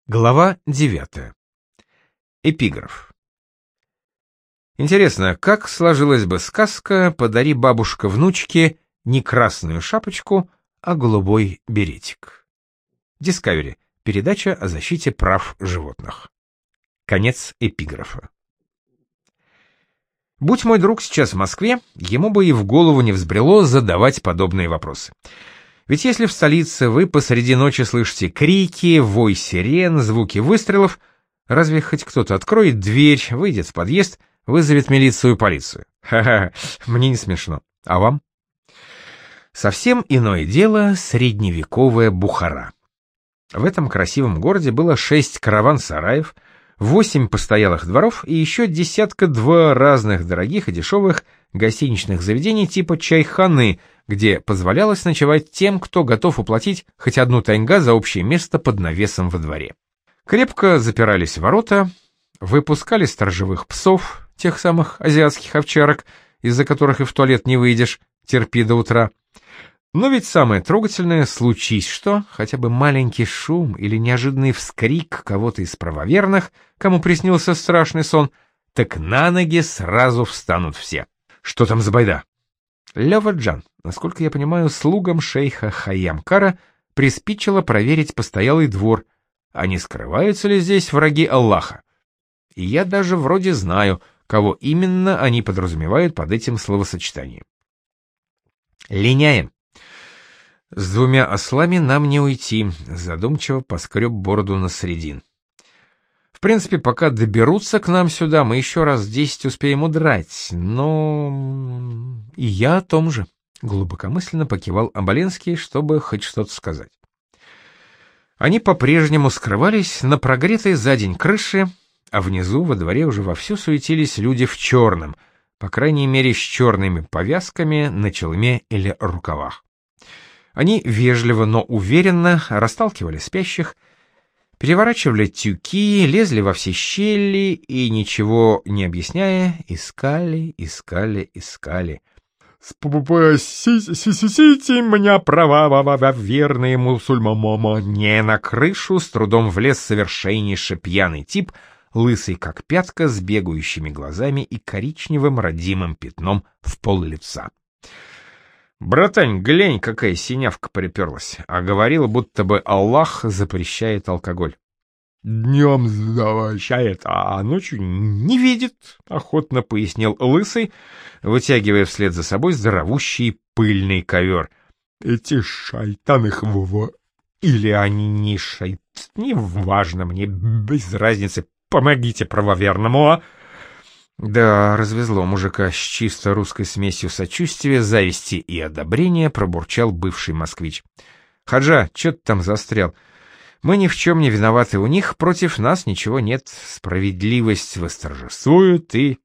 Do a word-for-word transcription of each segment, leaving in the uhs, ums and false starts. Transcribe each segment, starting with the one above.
Глава девятая. Эпиграф. Интересно, как сложилась бы сказка «Подари бабушка внучке не красную шапочку, а голубой беретик». Discovery. Передача о защите прав животных. Конец эпиграфа. Будь мой друг сейчас в Москве, ему бы и в голову не взбрело задавать подобные вопросы. Ведь если в столице вы посреди ночи слышите крики, вой сирен, звуки выстрелов, разве хоть кто-то откроет дверь, выйдет в подъезд, вызовет милицию и полицию? Ха-ха, мне не смешно. А вам? Совсем иное дело средневековая Бухара. В этом красивом городе было шесть караван-сараев, восемь постоялых дворов и еще десятка-два разных дорогих и дешевых гостиничных заведений типа чайханы, где позволялось ночевать тем, кто готов уплатить хоть одну тенга за общее место под навесом во дворе. Крепко запирались ворота, выпускали сторожевых псов, тех самых азиатских овчарок, из-за которых и в туалет не выйдешь, терпи до утра. Но ведь самое трогательное, случись что, хотя бы маленький шум или неожиданный вскрик кого-то из правоверных, кому приснился страшный сон, так на ноги сразу встанут все. Что там за байда? Лёва-Джан, насколько я понимаю, слугам шейха Хайямкара приспичило проверить постоялый двор, а не скрываются ли здесь враги Аллаха. И я даже вроде знаю, кого именно они подразумевают под этим словосочетанием. Линяем. С двумя ослами нам не уйти, задумчиво поскреб бороду на средин. В принципе, пока доберутся к нам сюда, мы еще раз десять успеем удрать, но... И я о том же, глубокомысленно покивал Оболенский, чтобы хоть что-то сказать. Они по-прежнему скрывались на прогретой за день крыше, а внизу во дворе уже вовсю суетились люди в черном, по крайней мере с черными повязками на челме или рукавах. Они вежливо, но уверенно расталкивали спящих, переворачивали тюки, лезли во все щели и, ничего не объясняя, искали, искали, искали. «Спасите меня, права, верные мусульмамама!» Не на крышу с трудом влез совершеннейше пьяный тип, лысый как пятка, с бегающими глазами и коричневым родимым пятном в пол лица. «Братань, глянь, какая синявка приперлась, а говорил, будто бы Аллах запрещает алкоголь». «Днем запрещает, а ночью не видит», — охотно пояснил лысый, вытягивая вслед за собой здоровущий пыльный ковер. «Эти шайтаны хвова, или они не шайт, неважно, мне без разницы, помогите правоверному, а!» Да, развезло мужика с чисто русской смесью сочувствия, зависти и одобрения, пробурчал бывший москвич. «Хаджа, чё ты там застрял? Мы ни в чем не виноваты, у них против нас ничего нет, справедливость восторжествует и...»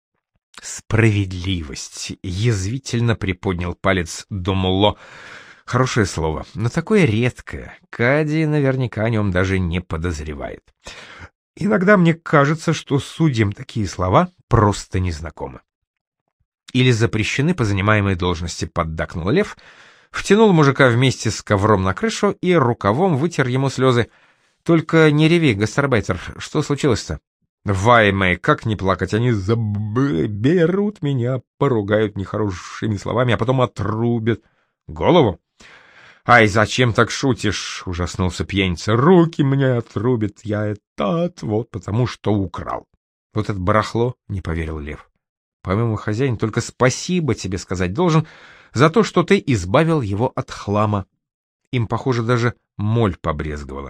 «Справедливость», — язвительно приподнял палец Думулло. Хорошее слово, но такое редкое, Кади наверняка о нем даже не подозревает. Иногда мне кажется, что судьям такие слова просто незнакомы. Или запрещены по занимаемой должности, поддакнул Лев, втянул мужика вместе с ковром на крышу и рукавом вытер ему слезы. Только не реви, гастарбайтер, что случилось-то? Вай, мэй, как не плакать, они заберут меня, поругают нехорошими словами, а потом отрубят голову. «Ай, зачем так шутишь?» — ужаснулся пьяница. «Руки мне отрубят, я этот вот потому что украл». «Вот это барахло», — не поверил Лев. «По-моему, хозяин только спасибо тебе сказать должен за то, что ты избавил его от хлама. Им, похоже, даже моль побрезговала».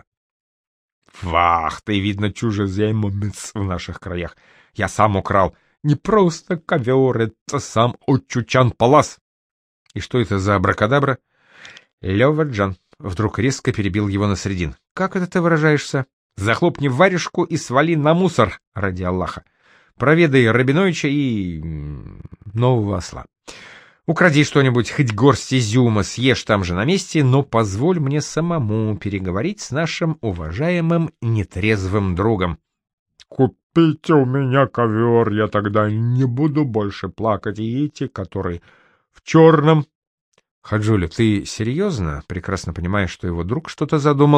«Вах, ты, видно, чужеземец в наших краях. Я сам украл. Не просто ковер, это сам Очучан Палас». «И что это за абракадабра?» Лёва-Джан вдруг резко перебил его на средин. «Как это ты выражаешься? Захлопни варежку и свали на мусор, ради Аллаха. Проведай Рабиновича и... нового осла. Укради что-нибудь, хоть горсть изюма, съешь там же на месте, но позволь мне самому переговорить с нашим уважаемым нетрезвым другом». «Купите у меня ковер, я тогда не буду больше плакать, и эти, которые в черном...» «Хаджуля, ты серьезно?» Прекрасно понимая, что его друг что-то задумал,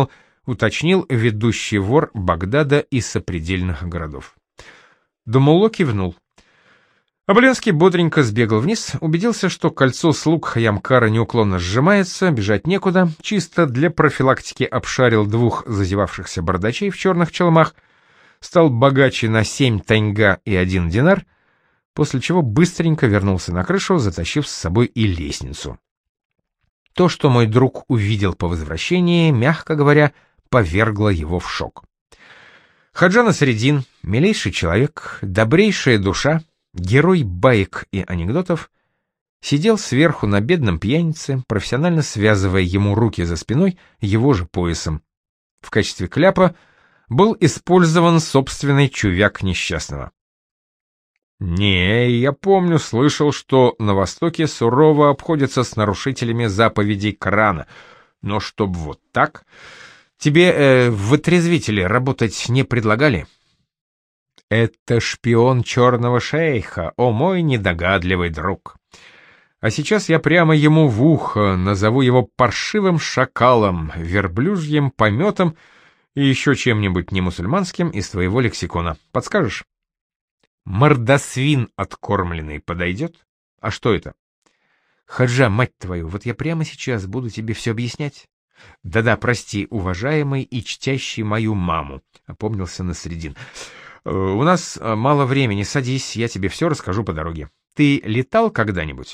уточнил ведущий вор Багдада и сопредельных городов. Думулло кивнул. Оболенский бодренько сбегал вниз, убедился, что кольцо слуг Хайямкара неуклонно сжимается, бежать некуда, чисто для профилактики обшарил двух зазевавшихся бардачей в черных челмах, стал богаче на семь таньга и один динар, после чего быстренько вернулся на крышу, затащив с собой и лестницу. То, что мой друг увидел по возвращении, мягко говоря, повергло его в шок. Хаджа Насреддин, милейший человек, добрейшая душа, герой баек и анекдотов, сидел сверху на бедном пьянице, профессионально связывая ему руки за спиной его же поясом. В качестве кляпа был использован собственный чувяк несчастного. «Не, я помню, слышал, что на Востоке сурово обходятся с нарушителями заповедей Корана, но чтоб вот так... Тебе э, в отрезвителе работать не предлагали?» «Это шпион черного шейха, о мой недогадливый друг. А сейчас я прямо ему в ухо назову его паршивым шакалом, верблюжьим пометом и еще чем-нибудь немусульманским из твоего лексикона. Подскажешь?» «Мордосвин откормленный подойдет? А что это?» «Хаджа, мать твою, вот я прямо сейчас буду тебе все объяснять». «Да-да, прости, уважаемый и чтящий мою маму», — опомнился Насреддин. «У нас мало времени, садись, я тебе все расскажу по дороге. Ты летал когда-нибудь?»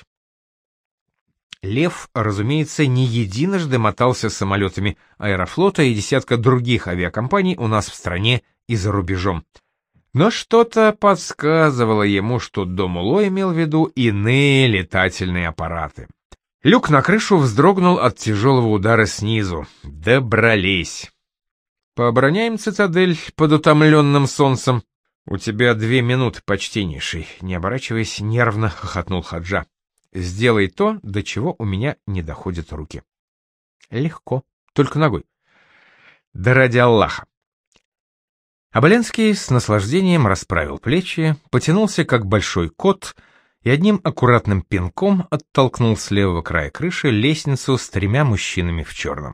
Лев, разумеется, не единожды мотался самолетами Аэрофлота и десятка других авиакомпаний у нас в стране и за рубежом. Но что-то подсказывало ему, что Думулло имел в виду иные летательные аппараты. Люк на крышу вздрогнул от тяжелого удара снизу. Добрались. «Пообороняем цитадель под утомленным солнцем?» «У тебя две минуты, почтеннейший», — не оборачиваясь, нервно хохотнул Хаджа. «Сделай то, до чего у меня не доходят руки». «Легко, только ногой». «Да ради Аллаха». Оболенский с наслаждением расправил плечи, потянулся как большой кот и одним аккуратным пинком оттолкнул с левого края крыши лестницу с тремя мужчинами в черном.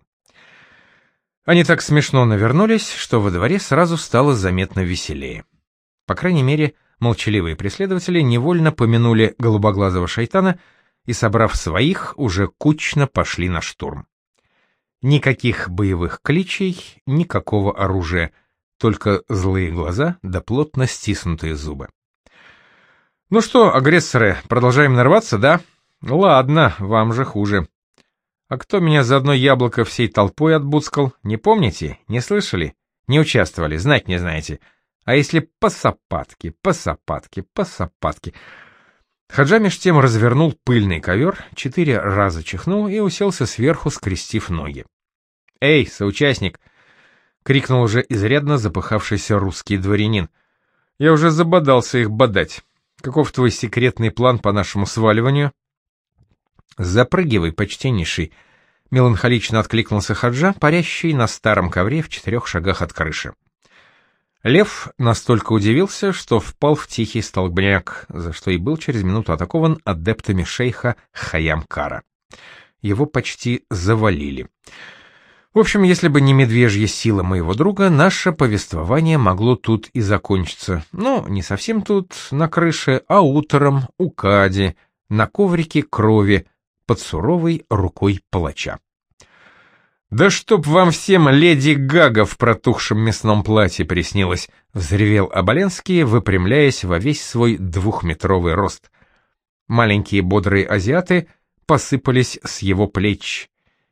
Они так смешно навернулись, что во дворе сразу стало заметно веселее. По крайней мере, молчаливые преследователи невольно помянули голубоглазого шайтана и, собрав своих, уже кучно пошли на штурм. Никаких боевых кличей, никакого оружия, только злые глаза да плотно стиснутые зубы. «Ну что, агрессоры, продолжаем нарваться, да? Ладно, вам же хуже. А кто меня за одно яблоко всей толпой отбуцкал, не помните? Не слышали? Не участвовали, знать не знаете. А если по сапатке, по сапатке, по сапатке?» Хаджа меж тем развернул пыльный ковер, четыре раза чихнул и уселся сверху, скрестив ноги. «Эй, соучастник!» — крикнул уже изрядно запыхавшийся русский дворянин. «Я уже забодался их бодать. Каков твой секретный план по нашему сваливанию?» «Запрыгивай, почтеннейший», — меланхолично откликнулся Хаджа, парящий на старом ковре в четырех шагах от крыши. Лев настолько удивился, что впал в тихий столбняк, за что и был через минуту атакован адептами шейха Хайямкара. Его почти завалили. В общем, если бы не медвежья сила моего друга, наше повествование могло тут и закончиться. Ну, не совсем тут, на крыше, а утром, у Кади, на коврике крови, под суровой рукой палача. «Да чтоб вам всем леди Гага в протухшем мясном платье приснилось!» — взревел Оболенский, выпрямляясь во весь свой двухметровый рост. Маленькие бодрые азиаты посыпались с его плеч.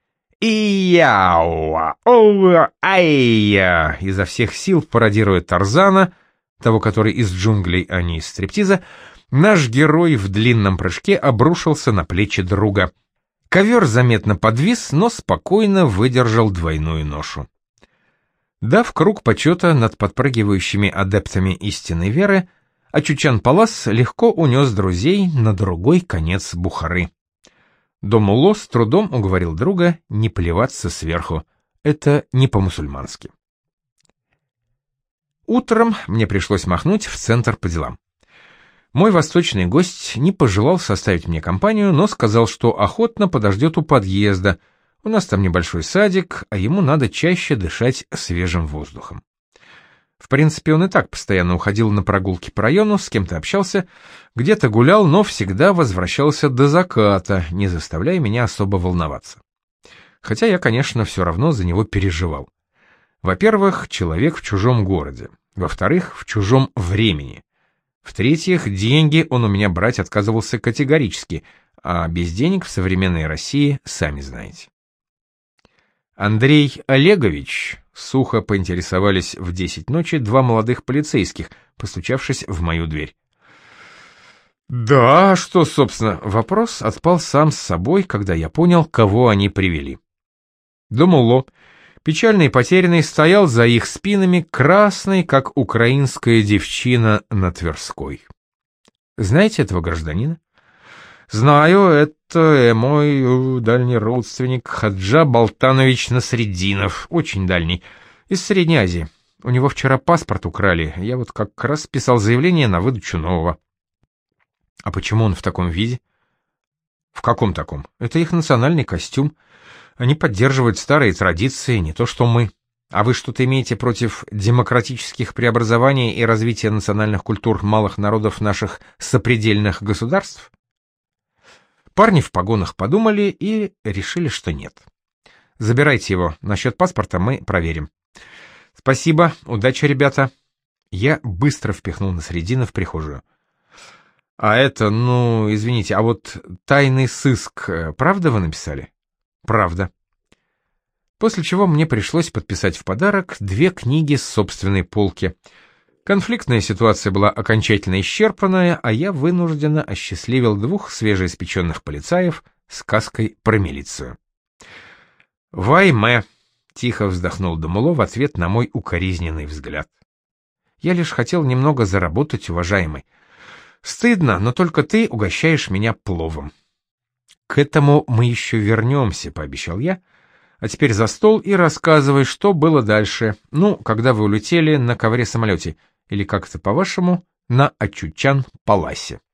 «И-яуа! Оу-ай-я!» Изо всех сил, пародируя Тарзана, того, который из джунглей, а не из стриптиза, наш герой в длинном прыжке обрушился на плечи друга. Ковер заметно подвис, но спокойно выдержал двойную ношу. Дав круг почета над подпрыгивающими адептами истинной веры, Ачучан Палас легко унес друзей на другой конец Бухары. Думулло с трудом уговорил друга не плеваться сверху. Это не по-мусульмански. Утром мне пришлось махнуть в центр по делам. Мой восточный гость не пожелал составить мне компанию, но сказал, что охотно подождет у подъезда. У нас там небольшой садик, а ему надо чаще дышать свежим воздухом. В принципе, он и так постоянно уходил на прогулки по району, с кем-то общался, где-то гулял, но всегда возвращался до заката, не заставляя меня особо волноваться. Хотя я, конечно, все равно за него переживал. Во-первых, человек в чужом городе. Во-вторых, в чужом времени. В-третьих, деньги он у меня брать отказывался категорически, а без денег в современной России сами знаете. Андрей Олегович, сухо поинтересовались в десять ночи два молодых полицейских, постучавшись в мою дверь. Да, что, собственно, вопрос отпал сам с собой, когда я понял, кого они привели. Думало, печальный и потерянный, стоял за их спинами, красный, как украинская девчина на Тверской. Знаете этого гражданина? Знаю, это мой дальний родственник Хаджа Балтанович Насреддинов, очень дальний, из Средней Азии. У него вчера паспорт украли, я вот как раз писал заявление на выдачу нового. А почему он в таком виде? В каком таком? Это их национальный костюм. Они поддерживают старые традиции, не то что мы. А вы что-то имеете против демократических преобразований и развития национальных культур малых народов наших сопредельных государств? Парни в погонах подумали и решили, что нет. Забирайте его, насчет паспорта мы проверим. Спасибо, удачи, ребята. Я быстро впихнул Насреддина в прихожую. А это, ну, извините, а вот тайный сыск, правда вы написали? Правда. После чего мне пришлось подписать в подарок две книги с собственной полки. Конфликтная ситуация была окончательно исчерпанная, а я вынужденно осчастливил двух свежеиспеченных полицаев сказкой про милицию. «Вайме!» — тихо вздохнул Дамуло в ответ на мой укоризненный взгляд. «Я лишь хотел немного заработать, уважаемый. Стыдно, но только ты угощаешь меня пловом». «К этому мы еще вернемся», — пообещал я. «А теперь за стол и рассказывай, что было дальше. Ну, когда вы улетели на ковре-самолете, или как это по-вашему, на Ачучан-Паласе».